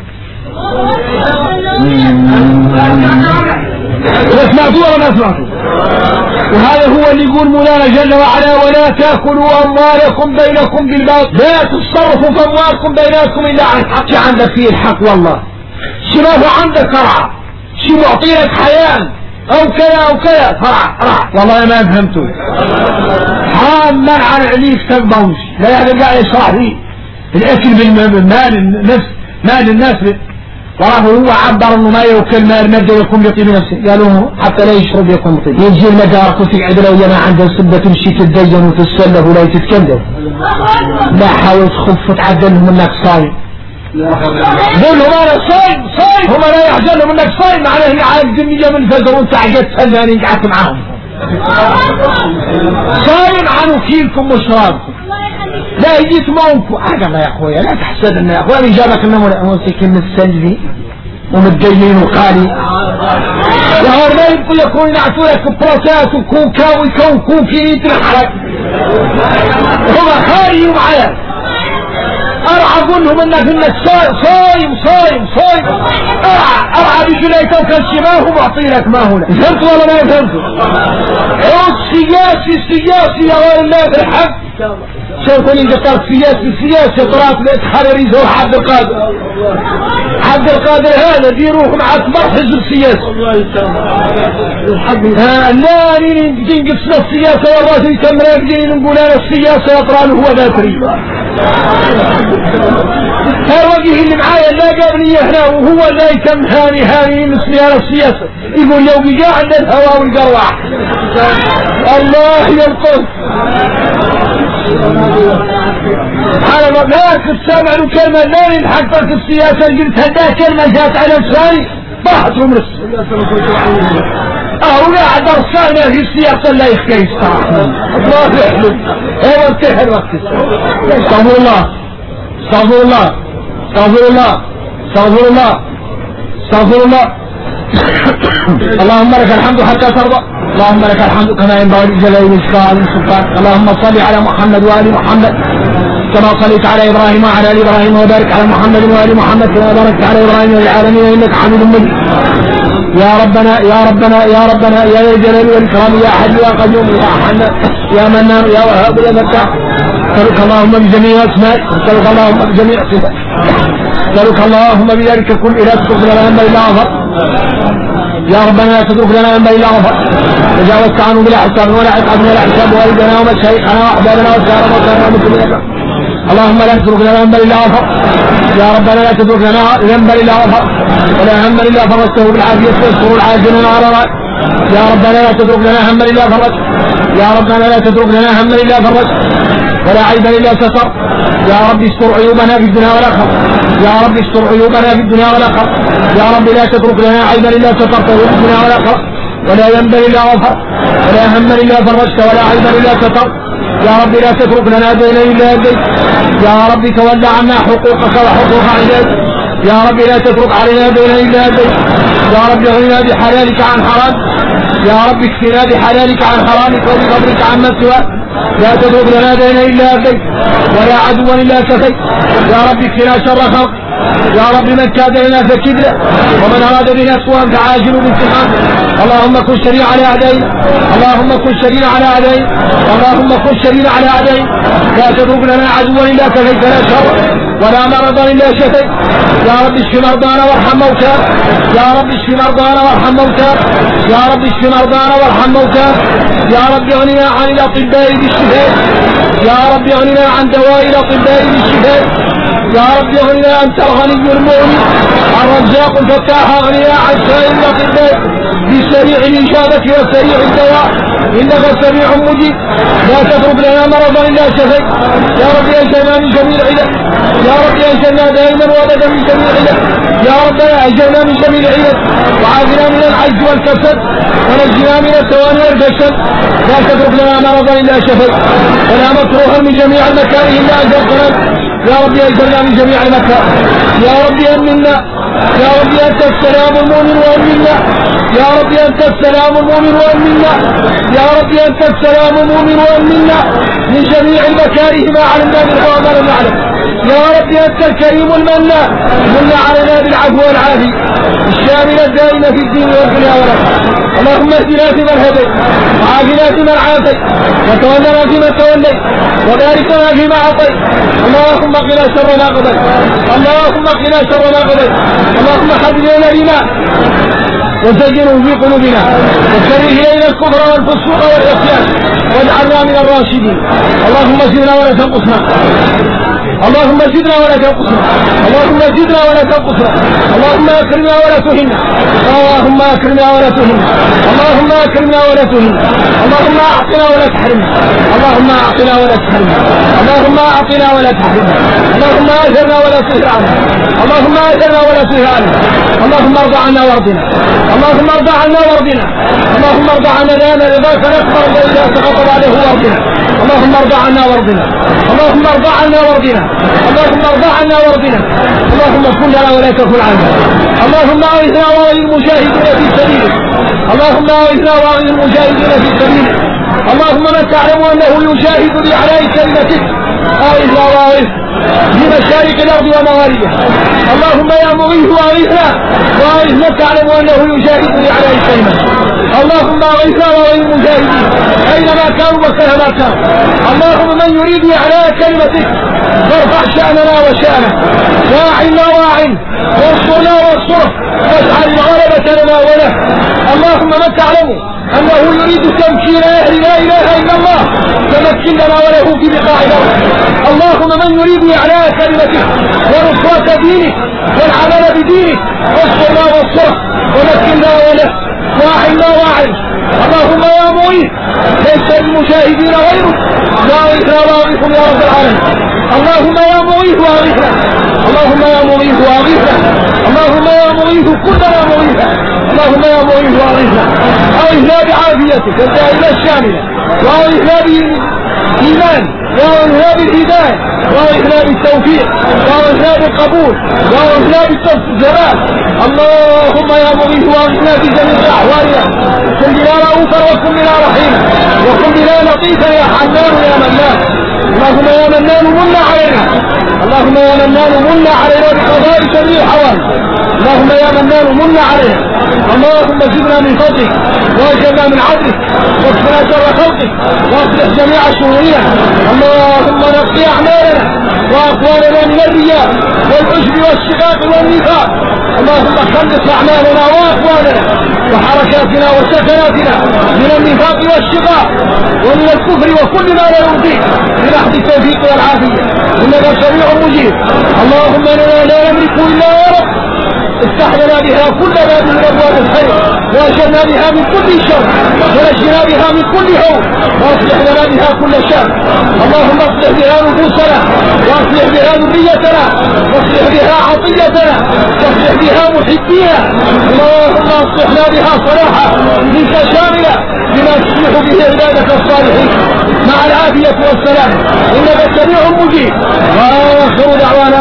سمعتوا ولا ما سمعتوا وهذا هو اللي يقول مولانا جل وعلا ولا تأكلوا أموالكم بينكم بالباطل لا تصرفوا في أموالكم بينكم إلا عن الحق عندك فيه الحق والله شو هو عندك فرع شو معطي لك حياة أو كذا أو كذا فرع والله ما فهمتوا حرام منع عليك تقبوش لا يرجع يشرح فيه الأكل بالمال النفس مال الناس وراه هو عبر انه ما يوكل مال مادة يكون بطيب نفسه قالوا حتى لا يشرب يكون بطيب يجي المدارك وتقعد لو يا ما عنده سبة تمشي تتدين وتتسلف ولا تتكلم لا حاول تخف تعدلهم انك صايم قول لهم انا صايم هم لا يحزنهم انك صايم معناه اني عارف دنيا من الفجر وانت عقدت سلاني قعدت معاهم صايم عن وكيلكم وشرابكم لا يجيت مومكم أهلا يا أخويا لا تحسد أن يا أخويا اللي جابك النمو الأموسك السلبي ومتدين وقالي يا هو ما يبقوا يكون ينعتوا لك بروتات وكوكا ويكون كوكي يتنحرك هما خاري ومعايا أرعى أقول لهم أنك صايم أرعى بجليته وكان شماه ومعطي لك ما هو فهمت ولا ما فهمت السياسي يا غير الله بالحق شوفوا لي قطار السياسة طلعت حرري زور عبد القادر هذا ديروه مع اكبر حزب السياسة. لا تنقصنا السياسة والله تمرا بدين نقول انا السياسة يطران هو باتري. الوجه اللي معايا لا قابلني هنا وهو لا يتم هاني مثلي على السياسة يقول لو بيجا عند الهواء والقروع الله ينقذ. على ما تسمع له كلمة لا ينحق في السياسة قلت هذا كلمة جات على لساني ضاحت ومرس قاعد ارسلنا في السياسة لا يخكي الصراحة الله يحلم هو انتهى الوقت. استغفر الله استغفر الله استغفر الله استغفر الله استغفر الله. اللهم لك الحمد حتى ترضى اللهم لك الحمد كما ينبغي لجلال وجهك والسلطان. اللهم صل على محمد وآل محمد كما صليت على إبراهيم وعلى آل إبراهيم وبارك على محمد وآل محمد كما باركت على إبراهيم والعالمين إنك حميد مجيد. يا ربنا يا ربنا يا ربنا يا ذا الجلال والإكرام يا حي يا قيوم يا حنان يا منان يا وهاب يا فتاح. نسألك اللهم بجميع أسمائك نسألك اللهم بجميع صفاتك نسألك اللهم بذلك كل إله تترك لنا أنبا إلا غفر. يا ربنا لا تترك لنا أنبا إلا غفر تجاوزت عنه بلا حساب ولا عقاب ولا حساب والدنا ومشايخنا وأحبابنا وسارنا وسارنا مسلمين. اللهم لا تترك لنا أنبا إلا غفر. يا ربنا لا تترك لنا ذنبا إلا غفر ولا هما إلا فرجته بالعافية والسرور العاجل على رأي. يا ربنا لا تترك لنا هما إلا فرج. يا ربنا لا تترك لنا هما إلا فرج ولا عيبا إلا ستر. يا رب استر عيوبنا في الدنيا والآخرة. يا رب استر عيوبنا في الدنيا والآخرة. يا رب لا تترك لنا عيبا إلا سترته في الدنيا والآخرة ولا ذنبا إلا غفر ولا هما إلا فرجت ولا عيبا إلا ستر. يا رب لا تترك لنا دينا إلا أديت. يا رب تولى عنا حقوقك وحقوق عبادك. يا رب لا تترك علينا دينا إلا أديت. يا رب اغننا بحلالك عن حرام. يا رب اكفنا بحلالك عن حرامك وبفضلك عما سواك. لا تترك لنا دينا إلا أديت ولا عدوا إلا كفيت. يا رب اكفنا شر خلق. يا رب من كاد لنا فكبنا ومن أراد بنا سوءا فعاجل بانتقام. اللهم كن شريعا على أعدائنا. اللهم كن شريعا على أعدائنا. اللهم كن شريعا على أعدائنا. لا تترك لنا عدوا إلا كفيت لا شر ولا مرضا إلا شفيت. يا رب اشف مرضانا وارحم موتانا. يا رب اشف مرضانا وارحم موتانا. يا رب اشف مرضانا وارحم موتانا. يا رب اغننا عن الأطباء بالشفاء. يا رب اغننا عن دواء الأطباء بالشفاء. يا رب اغننا أنت الغني المؤمن الرزاق الفتاح اغننا عن سائر الأطباء بسريع الإجابة وسريع الدواء إنك سميع مجيب. لا تترك لنا مرضا إلا شفيت. يا رب أجلنا من جميع العلل. يا رب أجلنا دائما وابدا من جميع العلل. يا رب أجلنا من جميع العلل وعافنا من العجز والكسل ونجنا من التواني والفشل. لا تترك لنا مرضا إلا شفيت ولا مكروها من جميع المكاره إلا أجلتنا. يا رب أجلنا من جميع المكان. يا رب أمنا. يا رب أنت السلام المؤمن وأمنا. يا رب أنت السلام المؤمن وأمنا. يا رب أنت السلام المؤمن وأمنا من جميع المكاره ما علمنا منه وما لم نعلم. يا رب أنت الكريم المنان من علينا بالعفو والعافية الشامل الدائم في الدين والدنيا والآخرة. اللهم اهدنا فيمن هديت وعافنا فيمن عافيت وتولنا فيمن توليت وبارك لنا فيما أعطيت. اللهم قنا شر ما قضيت. اللهم قنا شر ما قضيت. اللهم حبب إلينا وزينه في قلوبنا وكره إلينا الكفر والفسوق والعصيان واجعلنا من الراشدين. اللهم زدنا ولا تنقصنا. اللهم زدنا ولا تنقصنا. اللهم زدنا ولا تنقصنا. اللهم اكرمنا ولا تهنا. اللهم اكرمنا ولا تهنا. اللهم اكرمنا ولا تهنا. اللهم اعطنا ولا تحرمنا. اللهم اعطنا ولا تحرمنا. اللهم اعطنا ولا تحرمنا. اللهم اجرنا ولا تهر عنا. اللهم اجرنا ولا تهر عنا. اللهم ارضى عنا وارضنا. اللهم ارضى عنا وارضنا. اللهم ارضى عنا لنا رضاك نكبر واذا تغضب عليه وارضنا. اللهم ارضى عنا وارضنا. اللهم ارضى عنا وارضنا. اللهم ارضى عنا وارضنا. اللهم كن لنا ولا تكن عنا. اللهم اغثنا واغث المجاهدين في سبيلك. اللهم اغثنا واغث المجاهدين في سبيلك. اللهم من تعلم انه يجاهد باعلاء كلمتك اغثنا واغث بمشارق الارض ومغاربها. اللهم يا مغيث اغثنا واغث من تعلم انه يجاهد باعلاء كلمتك. اللهم اغثنا واغث المجاهدين اينما كانوا وكره ما كانوا. اللهم من يريد إعلاء كلمتك فارفع شأننا وشأنه، واعنا واعن، وانصرنا وانصره، واجعل الغلبة لنا وله. اللهم من تعلم أنه يريد تمكين أهل لا إله إلا الله تمكن لنا وله في بقاع الأرض. اللهم من يريد إعلاء كلمتك ونصرة دينك والعمل بدينك وانصرنا وانصره ومكننا وله، واعنا واعن. اللهم يا معين ليس للمجاهدين غيرك، واغثنا واغثهم يا رب العالمين. اللهم يا معين واغثنا، اللهم يا معين واغثنا، اللهم يا معين كلنا معينا، اللهم يا معين واغثنا. اغثنا بعافيتك الدائمة الشاملة، واغثنا بالإيمان، واغثنا بالهداية، واغثنا بالتوفيق، واغثنا بالقبول، واغثنا بالجلال. اللهم يا مغيث واغثنا في جميع احوالنا، كن بنا رؤوفا وكن بنا رحيما وكن بنا لطيفا يا حنان يا منان. اللهم يا منان من علينا، اللهم يا منان من علينا بقضاء جميع الحوادث. اللهم يا منان من علينا، اللهم زدنا من فضلك واجعلنا من عدلك واكفنا شر خلقك واصلح جميع شؤوننا. اللهم نقي اعمالنا واقوالنا من الرياء والعجب والشقاق والنفاق. اللهم خلص اعمالنا واقوالنا وحركاتنا وسكناتنا من النفاق والشقاق ومن الكفر وكل ما لا يرضيك بنحو التوفيق والعافيه انك سميع مجيب. اللهم اننا لا نملك الا يا رب، افتح لنا بها كل باب من ابواب الخير واجرنا بها من كل شر ونجنا بها من كل هول واصلح لنا بها كل شر. اللهم اصلح بها نفوسنا واصلح بها ذريتنا واصلح بها عطيتنا واصلح بها محبينا. اللهم اصلحنا بها صلاحا منك شاملا بما تصلح به عبادك الصالحين مع العافيه والسلام انك سميع مجيب.